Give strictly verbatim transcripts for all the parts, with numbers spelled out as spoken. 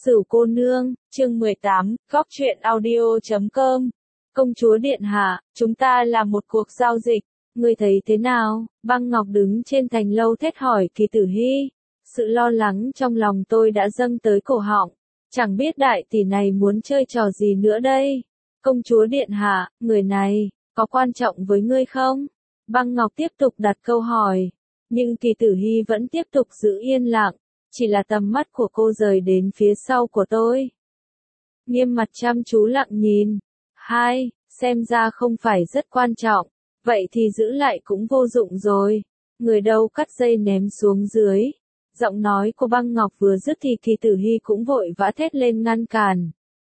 Sửu cô nương, chương mười tám, góc truyện audio chấm com. Công chúa điện hạ, chúng ta làm một cuộc giao dịch, ngươi thấy thế nào? Băng Ngọc đứng trên thành lâu thét hỏi Kỳ Tử Hi. Sự lo lắng trong lòng tôi đã dâng tới cổ họng, chẳng biết đại tỷ này muốn chơi trò gì nữa đây. Công chúa điện hạ, người này, có quan trọng với ngươi không? Băng Ngọc tiếp tục đặt câu hỏi, nhưng Kỳ Tử Hi vẫn tiếp tục giữ yên lặng. Chỉ là tầm mắt của cô rời đến phía sau của tôi. Nghiêm mặt chăm chú lặng nhìn. Hai, xem ra không phải rất quan trọng. Vậy thì giữ lại cũng vô dụng rồi. Người đâu cắt dây ném xuống dưới. Giọng nói của Băng Ngọc vừa dứt thì Kỳ Tử Hi cũng vội vã thét lên ngăn cản.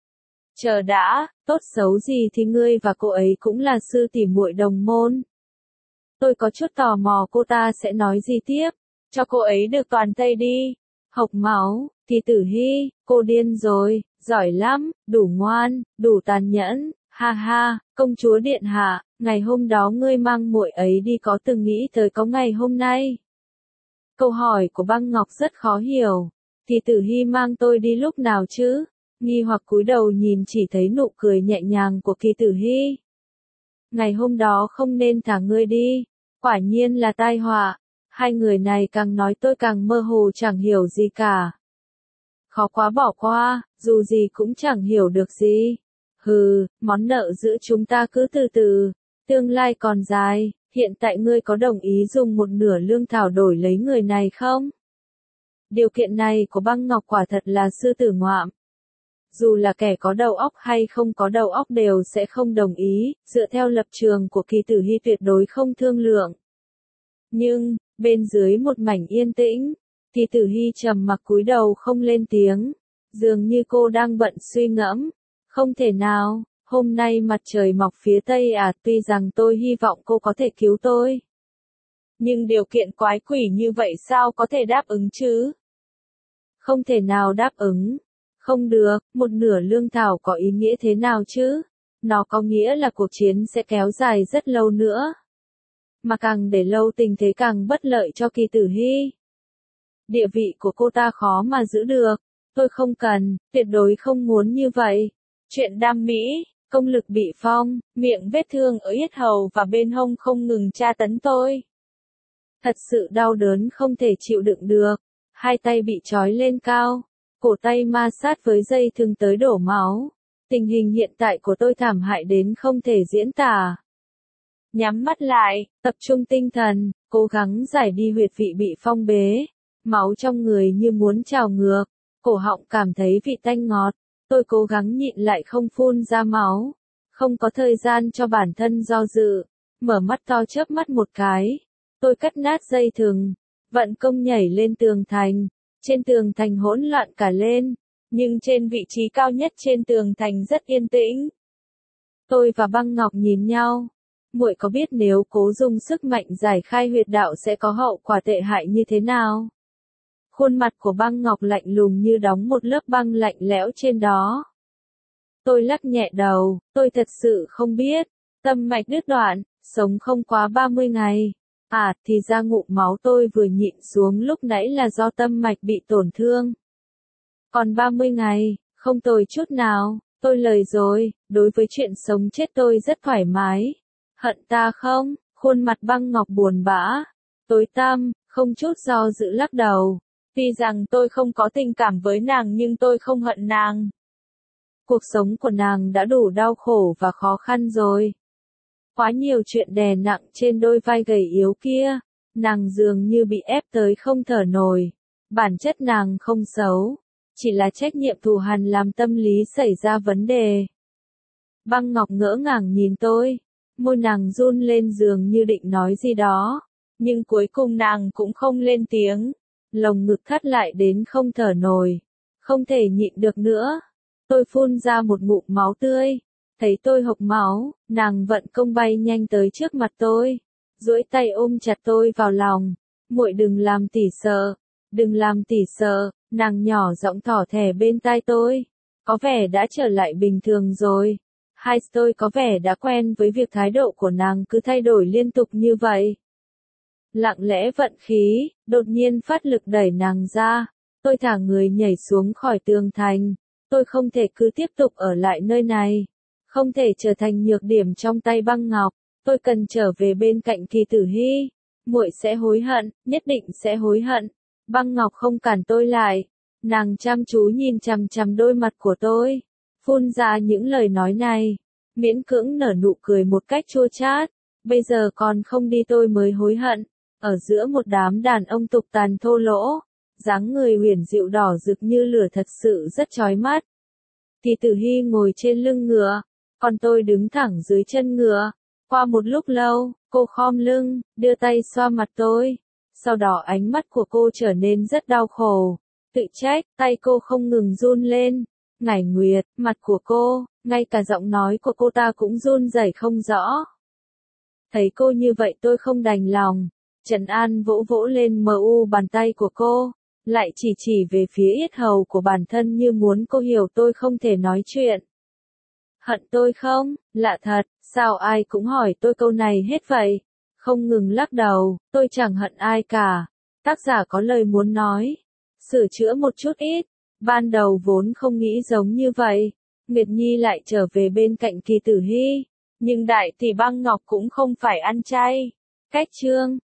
Chờ đã, tốt xấu gì thì ngươi và cô ấy cũng là sư tỷ muội đồng môn. Tôi có chút tò mò cô ta sẽ nói gì tiếp. Cho cô ấy được toàn thây đi. Hộc máu, Kỳ Tử Hi, cô điên rồi, giỏi lắm, đủ ngoan, đủ tàn nhẫn, ha ha, công chúa điện hạ, ngày hôm đó ngươi mang muội ấy đi có từng nghĩ tới có ngày hôm nay? Câu hỏi của Băng Ngọc rất khó hiểu, Kỳ Tử Hi mang tôi đi lúc nào chứ? Nghi hoặc cúi đầu nhìn chỉ thấy nụ cười nhẹ nhàng của Kỳ Tử Hi. Ngày hôm đó không nên thả ngươi đi, quả nhiên là tai họa. Hai người này càng nói tôi càng mơ hồ chẳng hiểu gì cả. Khó quá bỏ qua, dù gì cũng chẳng hiểu được gì. Hừ, món nợ giữa chúng ta cứ từ từ, tương lai còn dài, hiện tại ngươi có đồng ý dùng một nửa lương thảo đổi lấy người này không? Điều kiện này của Băng Ngọc quả thật là sư tử ngoạm. Dù là kẻ có đầu óc hay không có đầu óc đều sẽ không đồng ý, dựa theo lập trường của Kỳ Tử Hi tuyệt đối không thương lượng. Nhưng, bên dưới một mảnh yên tĩnh, Kỳ Tử Hi trầm mặc cúi đầu không lên tiếng, dường như cô đang bận suy ngẫm. Không thể nào, hôm nay mặt trời mọc phía tây à, tuy rằng tôi hy vọng cô có thể cứu tôi. Nhưng điều kiện quái quỷ như vậy sao có thể đáp ứng chứ? Không thể nào đáp ứng. Không được, một nửa lương thảo có ý nghĩa thế nào chứ? Nó có nghĩa là cuộc chiến sẽ kéo dài rất lâu nữa. Mà càng để lâu tình thế càng bất lợi cho Kỳ Tử Hi. Địa vị của cô ta khó mà giữ được, tôi không cần, tuyệt đối không muốn như vậy. Chuyện đam mỹ, công lực bị phong, miệng vết thương ở yết hầu và bên hông không ngừng tra tấn tôi. Thật sự đau đớn không thể chịu đựng được, hai tay bị trói lên cao, cổ tay ma sát với dây thừng tới đổ máu. Tình hình hiện tại của tôi thảm hại đến không thể diễn tả. Nhắm mắt lại, tập trung tinh thần, cố gắng giải đi huyệt vị bị phong bế. Máu trong người như muốn trào ngược, cổ họng cảm thấy vị tanh ngọt. Tôi cố gắng nhịn lại không phun ra máu. Không có thời gian cho bản thân do dự. Mở mắt to chớp mắt một cái. Tôi cắt nát dây thừng. Vận công nhảy lên tường thành. Trên tường thành hỗn loạn cả lên. Nhưng trên vị trí cao nhất trên tường thành rất yên tĩnh. Tôi và Băng Ngọc nhìn nhau. Muội có biết nếu cố dùng sức mạnh giải khai huyệt đạo sẽ có hậu quả tệ hại như thế nào? Khuôn mặt của Băng Ngọc lạnh lùng như đóng một lớp băng lạnh lẽo trên đó. Tôi lắc nhẹ đầu, tôi thật sự không biết. Tâm mạch đứt đoạn, sống không quá ba mươi ngày. À, thì ra ngụm máu tôi vừa nhịn xuống lúc nãy là do tâm mạch bị tổn thương. Còn ba mươi ngày, không tồi chút nào, tôi lời rồi, đối với chuyện sống chết tôi rất thoải mái. Hận ta không? Khuôn mặt Băng Ngọc buồn bã, tối tăm, không chút do dự lắc đầu. Tuy rằng tôi không có tình cảm với nàng nhưng tôi không hận nàng. Cuộc sống của nàng đã đủ đau khổ và khó khăn rồi. Quá nhiều chuyện đè nặng trên đôi vai gầy yếu kia. Nàng dường như bị ép tới không thở nổi. Bản chất nàng không xấu. Chỉ là trách nhiệm thù hằn làm tâm lý xảy ra vấn đề. Băng Ngọc ngỡ ngàng nhìn tôi. Môi nàng run lên dường như định nói gì đó. Nhưng cuối cùng nàng cũng không lên tiếng. Lồng ngực thắt lại đến không thở nổi. Không thể nhịn được nữa. Tôi phun ra một ngụm máu tươi. Thấy tôi hộc máu, nàng vận công bay nhanh tới trước mặt tôi. Duỗi tay ôm chặt tôi vào lòng. Muội đừng làm tỷ sợ. Đừng làm tỷ sợ. Nàng nhỏ giọng thỏ thẻ bên tai tôi. Có vẻ đã trở lại bình thường rồi. Hai tôi có vẻ đã quen với việc thái độ của nàng cứ thay đổi liên tục như vậy. Lặng lẽ vận khí, đột nhiên phát lực đẩy nàng ra. Tôi thả người nhảy xuống khỏi tường thành. Tôi không thể cứ tiếp tục ở lại nơi này. Không thể trở thành nhược điểm trong tay băng ngọc. Tôi cần trở về bên cạnh Kỳ Tử Hy. Muội sẽ hối hận, nhất định sẽ hối hận. Băng ngọc không cản tôi lại. Nàng chăm chú nhìn chằm chằm đôi mặt của tôi. Phun ra những lời nói này. Miễn cưỡng nở nụ cười một cách chua chát. Bây giờ còn không đi tôi mới hối hận. Ở giữa một đám đàn ông tục tàn thô lỗ. Dáng người huyền dịu đỏ rực như lửa thật sự rất chói mắt. Kỳ Tử Hy ngồi trên lưng ngựa. Còn tôi đứng thẳng dưới chân ngựa. Qua một lúc lâu, cô khom lưng, đưa tay xoa mặt tôi. Sau đó ánh mắt của cô trở nên rất đau khổ. Tự trách, tay cô không ngừng run lên. Ngải Nguyệt, mặt của cô, ngay cả giọng nói của cô ta cũng run rẩy không rõ. Thấy cô như vậy tôi không đành lòng. Trần An vỗ vỗ lên mờ u bàn tay của cô, lại chỉ chỉ về phía yết hầu của bản thân như muốn cô hiểu tôi không thể nói chuyện. Hận tôi không? Lạ thật, sao ai cũng hỏi tôi câu này hết vậy? Không ngừng lắc đầu, tôi chẳng hận ai cả. Tác giả có lời muốn nói. Sửa chữa một chút ít. Ban đầu vốn không nghĩ giống như vậy. Nguyệt Nhi lại trở về bên cạnh Kỳ Tử Hy. Nhưng đại tỷ băng ngọc cũng không phải ăn chay. Cách chương